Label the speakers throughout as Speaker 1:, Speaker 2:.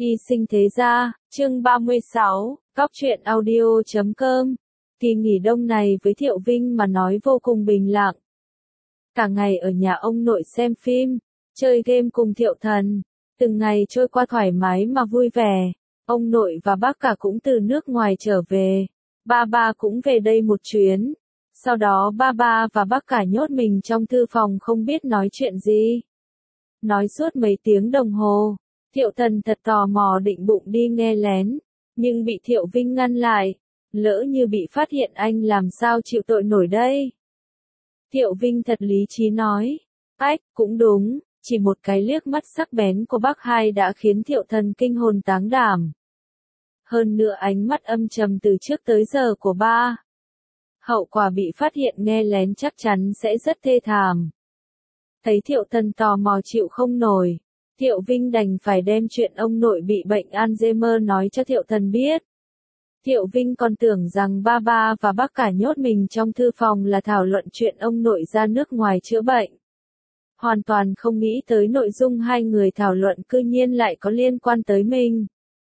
Speaker 1: Y sinh thế gia, chương 36, Cóc truyện audio.com. Kỳ nghỉ đông này với Thiệu Vinh mà nói vô cùng bình lặng. Cả ngày ở nhà ông nội xem phim, chơi game cùng Thiệu Thần, từng ngày trôi qua thoải mái mà vui vẻ. Ông nội và bác cả cũng từ nước ngoài trở về, ba cũng về đây một chuyến. Sau đó ba và bác cả nhốt mình trong thư phòng không biết nói chuyện gì. Nói suốt mấy tiếng đồng hồ. Thiệu Thần thật tò mò định bụng đi nghe lén, nhưng bị Thiệu Vinh ngăn lại. Lỡ như bị phát hiện anh làm sao chịu tội nổi đây? Thiệu Vinh thật lý trí nói. Cũng đúng, chỉ một cái liếc mắt sắc bén của bác hai đã khiến Thiệu Thần kinh hồn táng đảm. Hơn nữa ánh mắt âm trầm từ trước tới giờ của ba. Hậu quả bị phát hiện nghe lén chắc chắn sẽ rất thê thảm. Thấy Thiệu Thần tò mò chịu không nổi. Thiệu Vinh đành phải đem chuyện ông nội bị bệnh Alzheimer nói cho Thiệu Thần biết. Thiệu Vinh còn tưởng rằng ba và bác cả nhốt mình trong thư phòng là thảo luận chuyện ông nội ra nước ngoài chữa bệnh. Hoàn toàn không nghĩ tới nội dung hai người thảo luận cư nhiên lại có liên quan tới mình.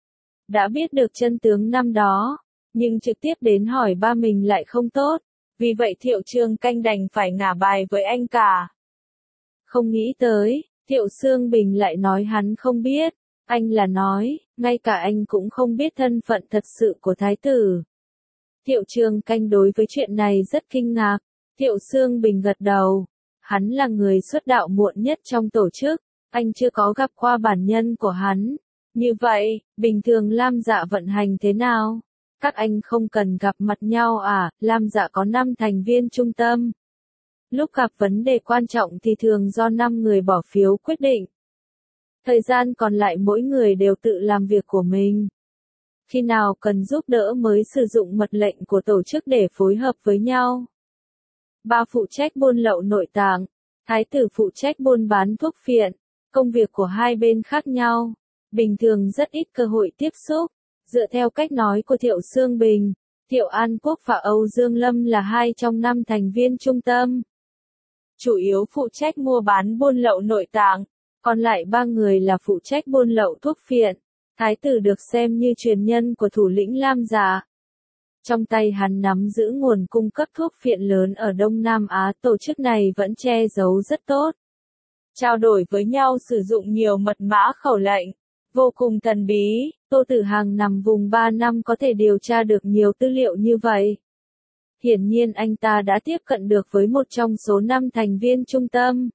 Speaker 1: Đã biết được chân tướng năm đó, nhưng trực tiếp đến hỏi ba mình lại không tốt, vì vậy Thiệu Trường Canh đành phải ngả bài với anh cả. Không nghĩ tới. Thiệu Sương Bình lại nói hắn không biết, anh là nói, ngay cả anh cũng không biết thân phận thật sự của thái tử. Thiệu Trường Canh đối với chuyện này rất kinh ngạc, Thiệu Sương Bình gật đầu, hắn là người xuất đạo muộn nhất trong tổ chức, anh chưa có gặp qua bản nhân của hắn. Như vậy, bình thường Lam Dạ vận hành thế nào? Các anh không cần gặp mặt nhau à? Lam Dạ có 5 thành viên trung tâm. Lúc gặp vấn đề quan trọng thì thường do 5 người bỏ phiếu quyết định. Thời gian còn lại mỗi người đều tự làm việc của mình. Khi nào cần giúp đỡ mới sử dụng mật lệnh của tổ chức để phối hợp với nhau. Ba phụ trách buôn lậu nội tạng, thái tử phụ trách buôn bán thuốc phiện. Công việc của hai bên khác nhau, bình thường rất ít cơ hội tiếp xúc. Dựa theo cách nói của Thiệu Sương Bình, Thiệu An Quốc và Âu Dương Lâm là 2 trong 5 thành viên trung tâm. Chủ yếu phụ trách mua bán buôn lậu nội tạng, còn lại 3 người là phụ trách buôn lậu thuốc phiện. Thái tử được xem như truyền nhân của thủ lĩnh Lam Dạ. Trong tay hắn nắm giữ nguồn cung cấp thuốc phiện lớn ở Đông Nam Á, tổ chức này vẫn che giấu rất tốt. Trao đổi với nhau sử dụng nhiều mật mã khẩu lệnh, vô cùng thần bí. Tô Tử Hằng nằm vùng 3 năm có thể điều tra được nhiều tư liệu như vậy. Hiển nhiên anh ta đã tiếp cận được với một trong số 5 thành viên trung tâm.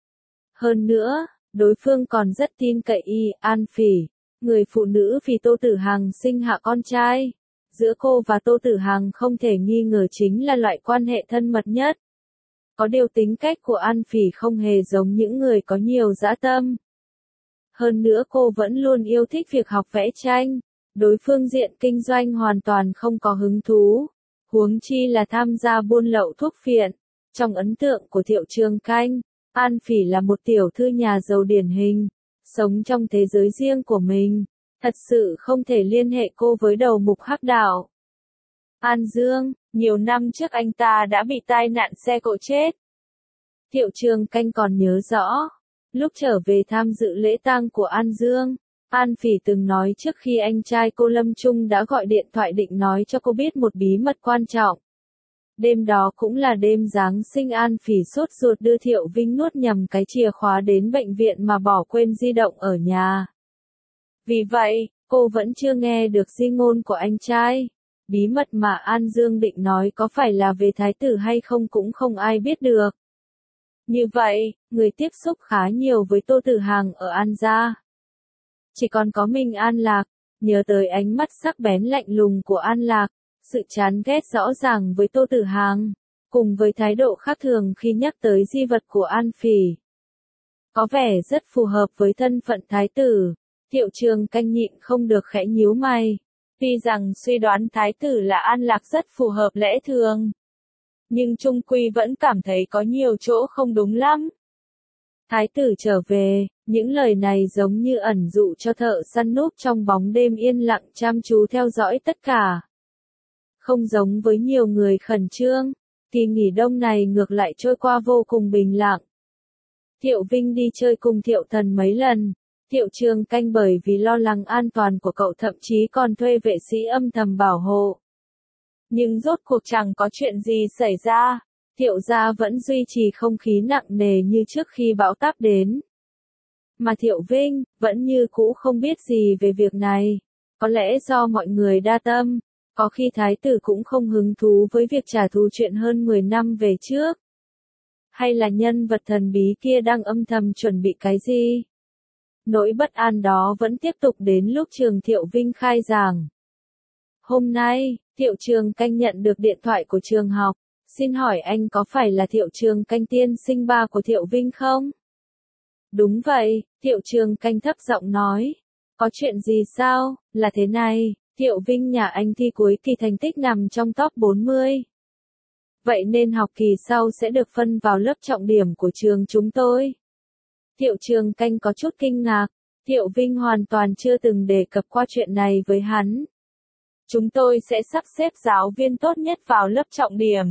Speaker 1: Hơn nữa, đối phương còn rất tin cậy An Phỉ, người phụ nữ vì Tô Tử Hằng sinh hạ con trai. Giữa cô và Tô Tử Hằng không thể nghi ngờ chính là loại quan hệ thân mật nhất. Có điều tính cách của An Phỉ không hề giống những người có nhiều dã tâm. Hơn nữa cô vẫn luôn yêu thích việc học vẽ tranh, đối phương diện kinh doanh hoàn toàn không có hứng thú. Huống chi là tham gia buôn lậu thuốc phiện. Trong ấn tượng của Thiệu Trường Canh, An Phỉ là một tiểu thư nhà giàu điển hình, sống trong thế giới riêng của mình, thật sự không thể liên hệ cô với đầu mục hắc đạo. An Dương, nhiều năm trước anh ta đã bị tai nạn xe cộ chết. Thiệu Trường Canh còn nhớ rõ, lúc trở về tham dự lễ tang của An Dương, An Phỉ từng nói trước khi anh trai cô Lâm Trung đã gọi điện thoại định nói cho cô biết một bí mật quan trọng. Đêm đó cũng là đêm Giáng sinh, An Phỉ sốt ruột đưa Thiệu Vinh nuốt nhầm cái chìa khóa đến bệnh viện mà bỏ quên di động ở nhà. Vì vậy, cô vẫn chưa nghe được di ngôn của anh trai. Bí mật mà An Dương định nói có phải là về thái tử hay không cũng không ai biết được. Như vậy, người tiếp xúc khá nhiều với Tô Tử Hằng ở An gia. Chỉ còn có mình An Lạc, nhớ tới ánh mắt sắc bén lạnh lùng của An Lạc, sự chán ghét rõ ràng với Tô Tử Hằng, cùng với thái độ khác thường khi nhắc tới di vật của An Phỉ. Có vẻ rất phù hợp với thân phận thái tử, Thiệu Trường Canh nhịn không được khẽ nhíu mày. Tuy rằng suy đoán thái tử là An Lạc rất phù hợp lẽ thường, nhưng trung quy vẫn cảm thấy có nhiều chỗ không đúng lắm. Thái tử trở về, những lời này giống như ẩn dụ cho thợ săn núp trong bóng đêm yên lặng chăm chú theo dõi tất cả. Không giống với nhiều người khẩn trương, kỳ nghỉ đông này ngược lại trôi qua vô cùng bình lặng. Thiệu Vinh đi chơi cùng Thiệu Thần mấy lần, Thiệu Trường Canh bởi vì lo lắng an toàn của cậu thậm chí còn thuê vệ sĩ âm thầm bảo hộ. Nhưng rốt cuộc chẳng có chuyện gì xảy ra, Thiệu gia vẫn duy trì không khí nặng nề như trước khi bão táp đến. Mà Thiệu Vinh, vẫn như cũ không biết gì về việc này. Có lẽ do mọi người đa tâm, có khi thái tử cũng không hứng thú với việc trả thù chuyện hơn 10 năm về trước. Hay là nhân vật thần bí kia đang âm thầm chuẩn bị cái gì? Nỗi bất an đó vẫn tiếp tục đến lúc trường Thiệu Vinh khai giảng. Hôm nay, Thiệu Trường Canh nhận được điện thoại của trường học. Xin hỏi anh có phải là Thiệu Trường Canh tiên sinh ba của Thiệu Vinh không? Đúng vậy, Thiệu Trường Canh thấp giọng nói. Có chuyện gì sao? Là thế này, Thiệu Vinh nhà anh thi cuối kỳ thành tích nằm trong top 40. Vậy nên học kỳ sau sẽ được phân vào lớp trọng điểm của trường chúng tôi. Thiệu Trường Canh có chút kinh ngạc, Thiệu Vinh hoàn toàn chưa từng đề cập qua chuyện này với hắn. Chúng tôi sẽ sắp xếp giáo viên tốt nhất vào lớp trọng điểm.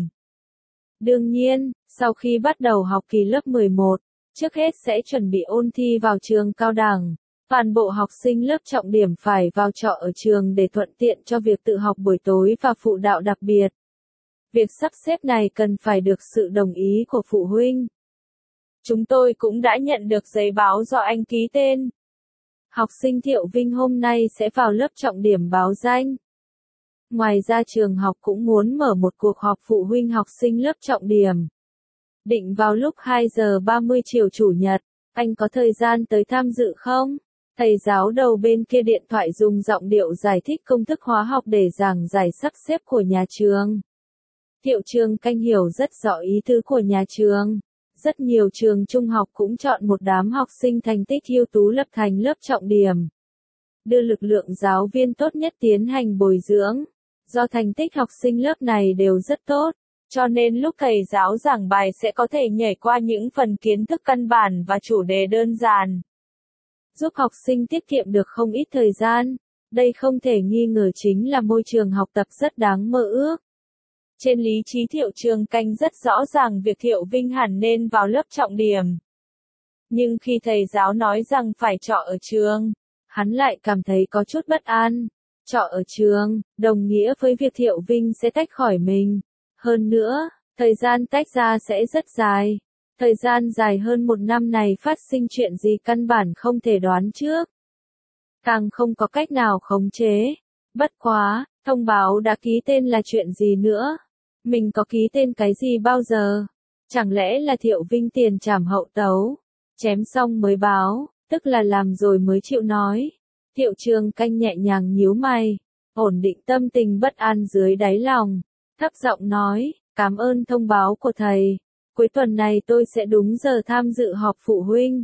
Speaker 1: Đương nhiên, sau khi bắt đầu học kỳ lớp 11, trước hết sẽ chuẩn bị ôn thi vào trường cao đẳng. Toàn bộ học sinh lớp trọng điểm phải vào trọ ở trường để thuận tiện cho việc tự học buổi tối và phụ đạo đặc biệt. Việc sắp xếp này cần phải được sự đồng ý của phụ huynh. Chúng tôi cũng đã nhận được giấy báo do anh ký tên. Học sinh Thiệu Vinh hôm nay sẽ vào lớp trọng điểm báo danh. Ngoài ra trường học cũng muốn mở một cuộc họp phụ huynh học sinh lớp trọng điểm. Định vào lúc 2 giờ 30 chiều Chủ nhật, anh có thời gian tới tham dự không? Thầy giáo đầu bên kia điện thoại dùng giọng điệu giải thích công thức hóa học để giảng giải sắp xếp của nhà trường. Thiệu Trường Canh hiểu rất rõ ý tứ của nhà trường. Rất nhiều trường trung học cũng chọn một đám học sinh thành tích ưu tú lập thành lớp trọng điểm. Đưa lực lượng giáo viên tốt nhất tiến hành bồi dưỡng. Do thành tích học sinh lớp này đều rất tốt, cho nên lúc thầy giáo giảng bài sẽ có thể nhảy qua những phần kiến thức căn bản và chủ đề đơn giản. Giúp học sinh tiết kiệm được không ít thời gian. Đây không thể nghi ngờ chính là môi trường học tập rất đáng mơ ước. Trên lý trí Thiệu Trường Canh rất rõ ràng việc Thiệu Vinh hẳn nên vào lớp trọng điểm. Nhưng khi thầy giáo nói rằng phải trọ ở trường, hắn lại cảm thấy có chút bất an. Trọ ở trường, đồng nghĩa với việc Thiệu Vinh sẽ tách khỏi mình. Hơn nữa, thời gian tách ra sẽ rất dài. Thời gian dài hơn 1 năm này phát sinh chuyện gì căn bản không thể đoán trước. Càng không có cách nào khống chế. Bất quá, thông báo đã ký tên là chuyện gì nữa? Mình có ký tên cái gì bao giờ? Chẳng lẽ là Thiệu Vinh tiền trảm hậu tấu? Chém xong mới báo, tức là làm rồi mới chịu nói. Thiệu Trường Canh nhẹ nhàng nhíu mày, ổn định tâm tình bất an dưới đáy lòng. Thấp giọng nói, cảm ơn thông báo của thầy. Cuối tuần này tôi sẽ đúng giờ tham dự họp phụ huynh.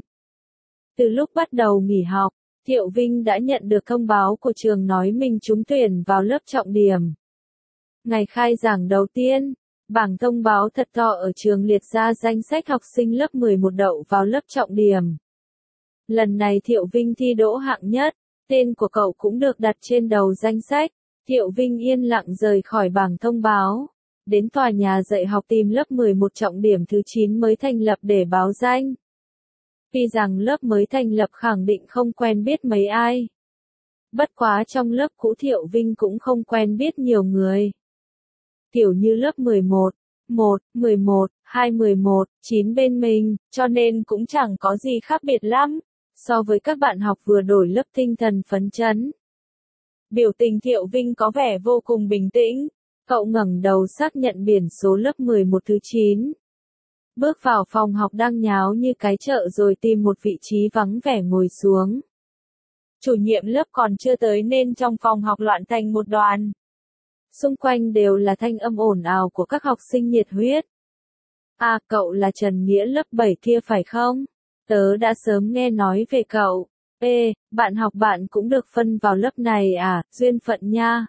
Speaker 1: Từ lúc bắt đầu nghỉ học, Thiệu Vinh đã nhận được thông báo của trường nói mình trúng tuyển vào lớp trọng điểm. Ngày khai giảng đầu tiên, bảng thông báo thật to ở trường liệt ra danh sách học sinh lớp 11 đậu vào lớp trọng điểm. Lần này Thiệu Vinh thi đỗ hạng nhất, tên của cậu cũng được đặt trên đầu danh sách. Thiệu Vinh yên lặng rời khỏi bảng thông báo, đến tòa nhà dạy học tìm lớp 11 trọng điểm thứ 9 mới thành lập để báo danh. Vì rằng lớp mới thành lập khẳng định không quen biết mấy ai. Bất quá trong lớp cũ Thiệu Vinh cũng không quen biết nhiều người. Kiểu như lớp 11, 1, 11, 2, 11, 9 bên mình, cho nên cũng chẳng có gì khác biệt lắm. So với các bạn học vừa đổi lớp tinh thần phấn chấn. Biểu tình Thiệu Vinh có vẻ vô cùng bình tĩnh. Cậu ngẩng đầu xác nhận biển số lớp 11 thứ 9. Bước vào phòng học đang nháo như cái chợ rồi tìm một vị trí vắng vẻ ngồi xuống. Chủ nhiệm lớp còn chưa tới nên trong phòng học loạn thành một đoàn. Xung quanh đều là thanh âm ồn ào của các học sinh nhiệt huyết. À, cậu là Trần Nghĩa lớp 7 kia phải không? Tớ đã sớm nghe nói về cậu. Ê, bạn học bạn cũng được phân vào lớp này à, duyên phận nha.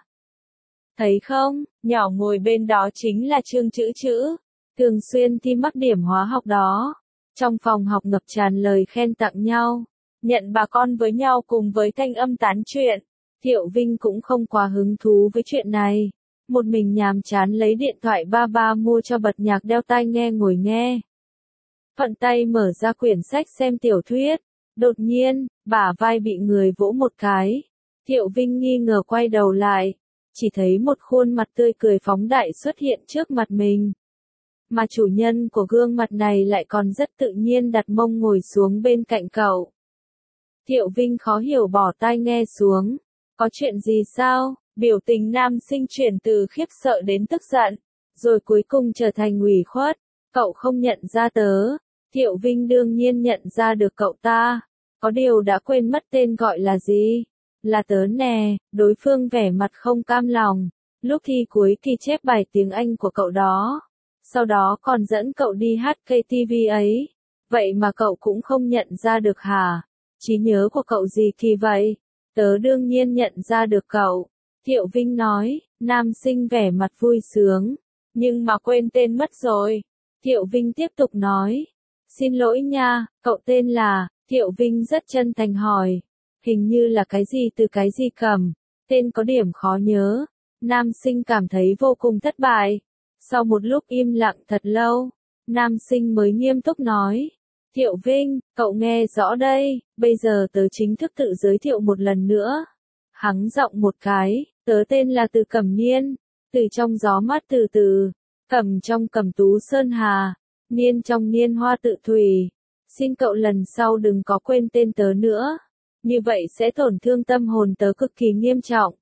Speaker 1: Thấy không, nhỏ ngồi bên đó chính là Trương Chữ Chữ, thường xuyên thi mắc điểm hóa học đó. Trong phòng học ngập tràn lời khen tặng nhau, nhận bà con với nhau cùng với thanh âm tán chuyện. Thiệu Vinh cũng không quá hứng thú với chuyện này. Một mình nhàm chán lấy điện thoại ba ba mua cho bật nhạc đeo tai nghe ngồi nghe. Thuận tay mở ra quyển sách xem tiểu thuyết. Đột nhiên, bả vai bị người vỗ một cái. Thiệu Vinh nghi ngờ quay đầu lại, chỉ thấy một khuôn mặt tươi cười phóng đại xuất hiện trước mặt mình. Mà chủ nhân của gương mặt này lại còn rất tự nhiên đặt mông ngồi xuống bên cạnh cậu. Thiệu Vinh khó hiểu bỏ tai nghe xuống. Có chuyện gì sao? Biểu tình nam sinh chuyển từ khiếp sợ đến tức giận, rồi cuối cùng trở thành ủy khuất. Cậu không nhận ra tớ. Thiệu Vinh đương nhiên nhận ra được cậu ta. Có điều đã quên mất tên gọi là gì. Là tớ nè, đối phương vẻ mặt không cam lòng. Lúc thi cuối kỳ chép bài tiếng Anh của cậu đó. Sau đó còn dẫn cậu đi hát KTV ấy. Vậy mà cậu cũng không nhận ra được hả? Trí nhớ của cậu gì kỳ vậy? Tớ đương nhiên nhận ra được cậu. Thiệu Vinh nói, nam sinh vẻ mặt vui sướng. Nhưng mà quên tên mất rồi. Thiệu Vinh tiếp tục nói. Xin lỗi nha, cậu tên là, Thiệu Vinh rất chân thành hỏi. Hình như là cái gì từ cái gì cầm. Tên có điểm khó nhớ. Nam sinh cảm thấy vô cùng thất bại. Sau một lúc im lặng thật lâu, nam sinh mới nghiêm túc nói. Thiệu Vinh, cậu nghe rõ đây, bây giờ tớ chính thức tự giới thiệu một lần nữa. Hắng giọng một cái, tớ tên là Từ Cẩm Niên, từ trong gió mát từ từ, Cẩm trong Cẩm Tú Sơn Hà, Niên trong Niên Hoa Tự Thủy. Xin cậu lần sau đừng có quên tên tớ nữa, như vậy sẽ tổn thương tâm hồn tớ cực kỳ nghiêm trọng.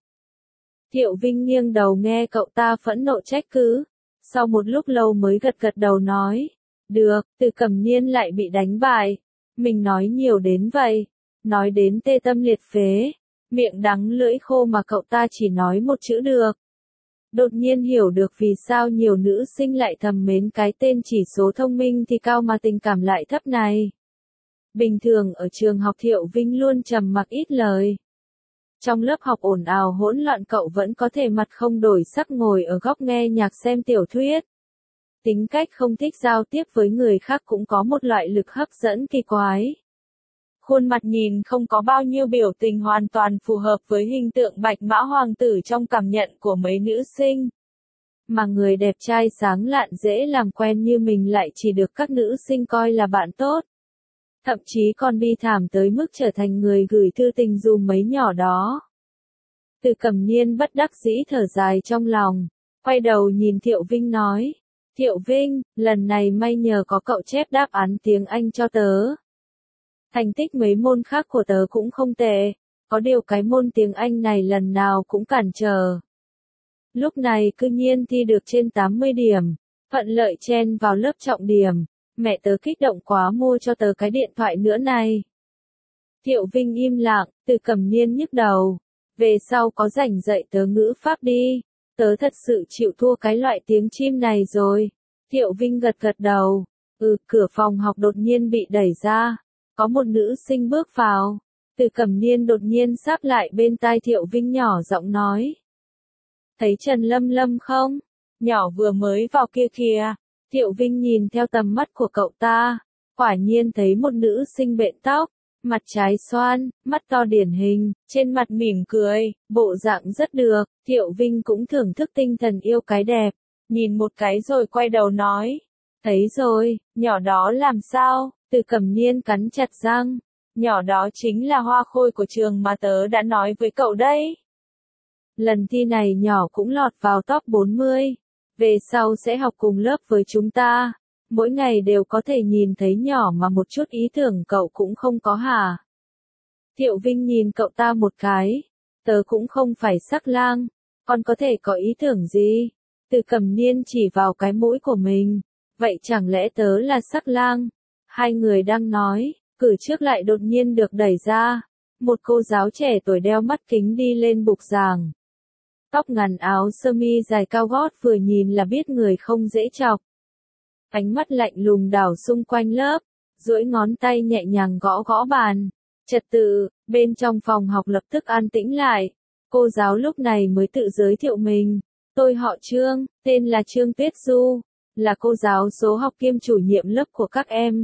Speaker 1: Thiệu Vinh nghiêng đầu nghe cậu ta phẫn nộ trách cứ, sau một lúc lâu mới gật gật đầu nói. Được, Từ Cẩm Niên lại bị đánh bại. Mình nói nhiều đến vậy. Nói đến tê tâm liệt phế. Miệng đắng lưỡi khô mà cậu ta chỉ nói một chữ được. Đột nhiên hiểu được vì sao nhiều nữ sinh lại thầm mến cái tên chỉ số thông minh thì cao mà tình cảm lại thấp này. Bình thường ở trường học Thiệu Vinh luôn trầm mặc ít lời. Trong lớp học ồn ào hỗn loạn cậu vẫn có thể mặt không đổi sắc ngồi ở góc nghe nhạc xem tiểu thuyết. Tính cách không thích giao tiếp với người khác cũng có một loại lực hấp dẫn kỳ quái. Khuôn mặt nhìn không có bao nhiêu biểu tình hoàn toàn phù hợp với hình tượng Bạch Mã Hoàng tử trong cảm nhận của mấy nữ sinh. Mà người đẹp trai sáng lạn dễ làm quen như mình lại chỉ được các nữ sinh coi là bạn tốt. Thậm chí còn bi thảm tới mức trở thành người gửi thư tình dùm mấy nhỏ đó. Từ Cẩm Niên bất đắc dĩ thở dài trong lòng, quay đầu nhìn Thiệu Vinh nói. Thiệu Vinh, lần này may nhờ có cậu chép đáp án tiếng Anh cho tớ. Thành tích mấy môn khác của tớ cũng không tệ, có điều cái môn tiếng Anh này lần nào cũng cản trở. Lúc này cư nhiên thi được trên 80 điểm, thuận lợi chen vào lớp trọng điểm, mẹ tớ kích động quá mua cho tớ cái điện thoại nữa này. Thiệu Vinh im lặng, Từ Cẩm Niên nhức đầu, về sau có rảnh dạy tớ ngữ pháp đi. Tớ thật sự chịu thua cái loại tiếng chim này rồi. Thiệu Vinh gật gật đầu. Cửa phòng học đột nhiên bị đẩy ra. Có một nữ sinh bước vào. Từ Cẩm Niên đột nhiên sáp lại bên tai Thiệu Vinh nhỏ giọng nói. Thấy Trần Lâm Lâm không? Nhỏ vừa mới vào kia kìa. Thiệu Vinh nhìn theo tầm mắt của cậu ta. Quả nhiên thấy một nữ sinh bện tóc. Mặt trái xoan, mắt to điển hình, trên mặt mỉm cười, bộ dạng rất được. Thiệu Vinh cũng thưởng thức tinh thần yêu cái đẹp, nhìn một cái rồi quay đầu nói. Thấy rồi, nhỏ đó làm sao? Từ Cẩm Niên cắn chặt răng. Nhỏ đó chính là hoa khôi của trường mà tớ đã nói với cậu đấy. Lần thi này nhỏ cũng lọt vào top 40. Về sau sẽ học cùng lớp với chúng ta. Mỗi ngày đều có thể nhìn thấy nhỏ mà một chút ý tưởng cậu cũng không có hả? Thiệu Vinh nhìn cậu ta một cái. Tớ cũng không phải sắc lang. Còn có thể có ý tưởng gì? Từ Cẩm Niên chỉ vào cái mũi của mình. Vậy chẳng lẽ tớ là sắc lang? Hai người đang nói, cửa trước lại đột nhiên được đẩy ra. Một cô giáo trẻ tuổi đeo mắt kính đi lên bục giảng. Tóc ngắn áo sơ mi dài cao gót vừa nhìn là biết người không dễ chọc. Ánh mắt lạnh lùng đảo xung quanh lớp, duỗi ngón tay nhẹ nhàng gõ gõ bàn. Trật tự, bên trong phòng học lập tức an tĩnh lại. Cô giáo lúc này mới tự giới thiệu mình. Tôi họ Trương, tên là Trương Tuyết Du, là cô giáo số học kiêm chủ nhiệm lớp của các em.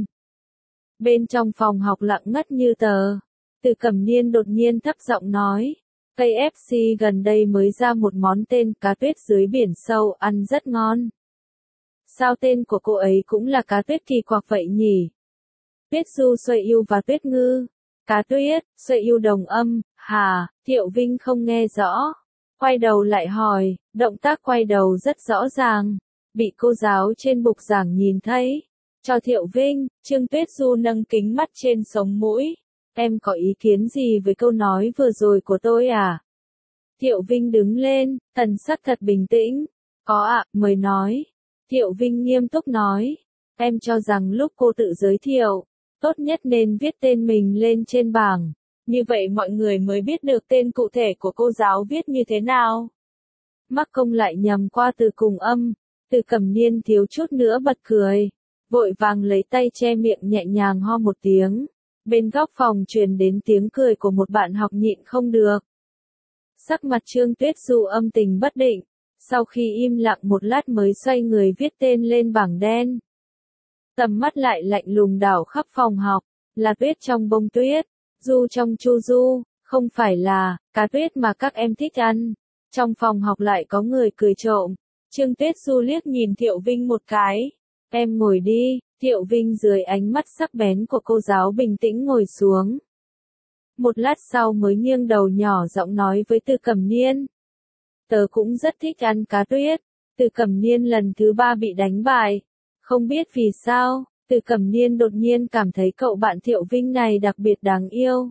Speaker 1: Bên trong phòng học lặng ngắt như tờ. Từ Cẩm Niên đột nhiên thấp giọng nói. KFC gần đây mới ra một món tên cá tuyết dưới biển sâu ăn rất ngon. Sao tên của cô ấy cũng là cá tuyết kỳ quặc vậy nhỉ? Tuyết Du Xuôi Yêu và Tuyết Ngư, Cá Tuyết, sợi yêu đồng âm, hà, Thiệu Vinh không nghe rõ. Quay đầu lại hỏi, động tác quay đầu rất rõ ràng. Bị cô giáo trên bục giảng nhìn thấy. Cho Thiệu Vinh, Trương Tuyết Du nâng kính mắt trên sống mũi. Em có ý kiến gì với câu nói vừa rồi của tôi à? Thiệu Vinh đứng lên, thần sắc thật bình tĩnh. Có ạ, mời nói. Thiệu Vinh nghiêm túc nói. Em cho rằng lúc cô tự giới thiệu, tốt nhất nên viết tên mình lên trên bảng. Như vậy mọi người mới biết được tên cụ thể của cô giáo viết như thế nào. Mắc Công lại nhầm qua từ cùng âm. Từ Cẩm Niên thiếu chút nữa bật cười. Vội vàng lấy tay che miệng nhẹ nhàng ho một tiếng. Bên góc phòng truyền đến tiếng cười của một bạn học nhịn không được. Sắc mặt Trương Tuyết Du âm tình bất định. Sau khi im lặng một lát mới xoay người viết tên lên bảng đen. Tầm mắt lại lạnh lùng đảo khắp phòng học. Là tuyết trong bông tuyết. Du trong chu du. Không phải là cá tuyết mà các em thích ăn. Trong phòng học lại có người cười trộm. Trương Tuyết Du liếc nhìn Thiệu Vinh một cái. Em ngồi đi. Thiệu Vinh dưới ánh mắt sắc bén của cô giáo bình tĩnh ngồi xuống. Một lát sau mới nghiêng đầu nhỏ giọng nói với Từ Cẩm Niên. Tớ cũng rất thích ăn cá tuyết. Từ Cẩm Niên lần thứ 3 bị đánh bại. Không biết vì sao, Từ Cẩm Niên đột nhiên cảm thấy cậu bạn Thiệu Vinh này đặc biệt đáng yêu.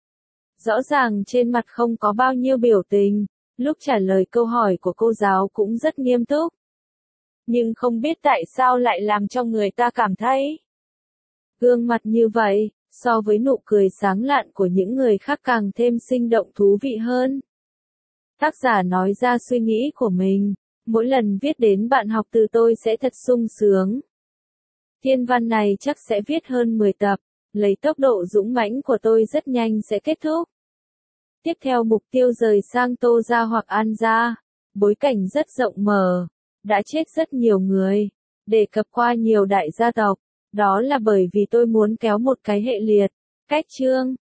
Speaker 1: Rõ ràng trên mặt không có bao nhiêu biểu tình, lúc trả lời câu hỏi của cô giáo cũng rất nghiêm túc. Nhưng không biết tại sao lại làm cho người ta cảm thấy gương mặt như vậy, so với nụ cười sáng lạn của những người khác càng thêm sinh động thú vị hơn. Tác giả nói ra suy nghĩ của mình, mỗi lần viết đến bạn học từ tôi sẽ thật sung sướng. Thiên văn này chắc sẽ viết hơn 10 tập, lấy tốc độ dũng mãnh của tôi rất nhanh sẽ kết thúc. Tiếp theo mục tiêu rời sang Tô Gia hoặc An Gia, bối cảnh rất rộng mở, đã chết rất nhiều người, đề cập qua nhiều đại gia tộc, đó là bởi vì tôi muốn kéo một cái hệ liệt, cách chương.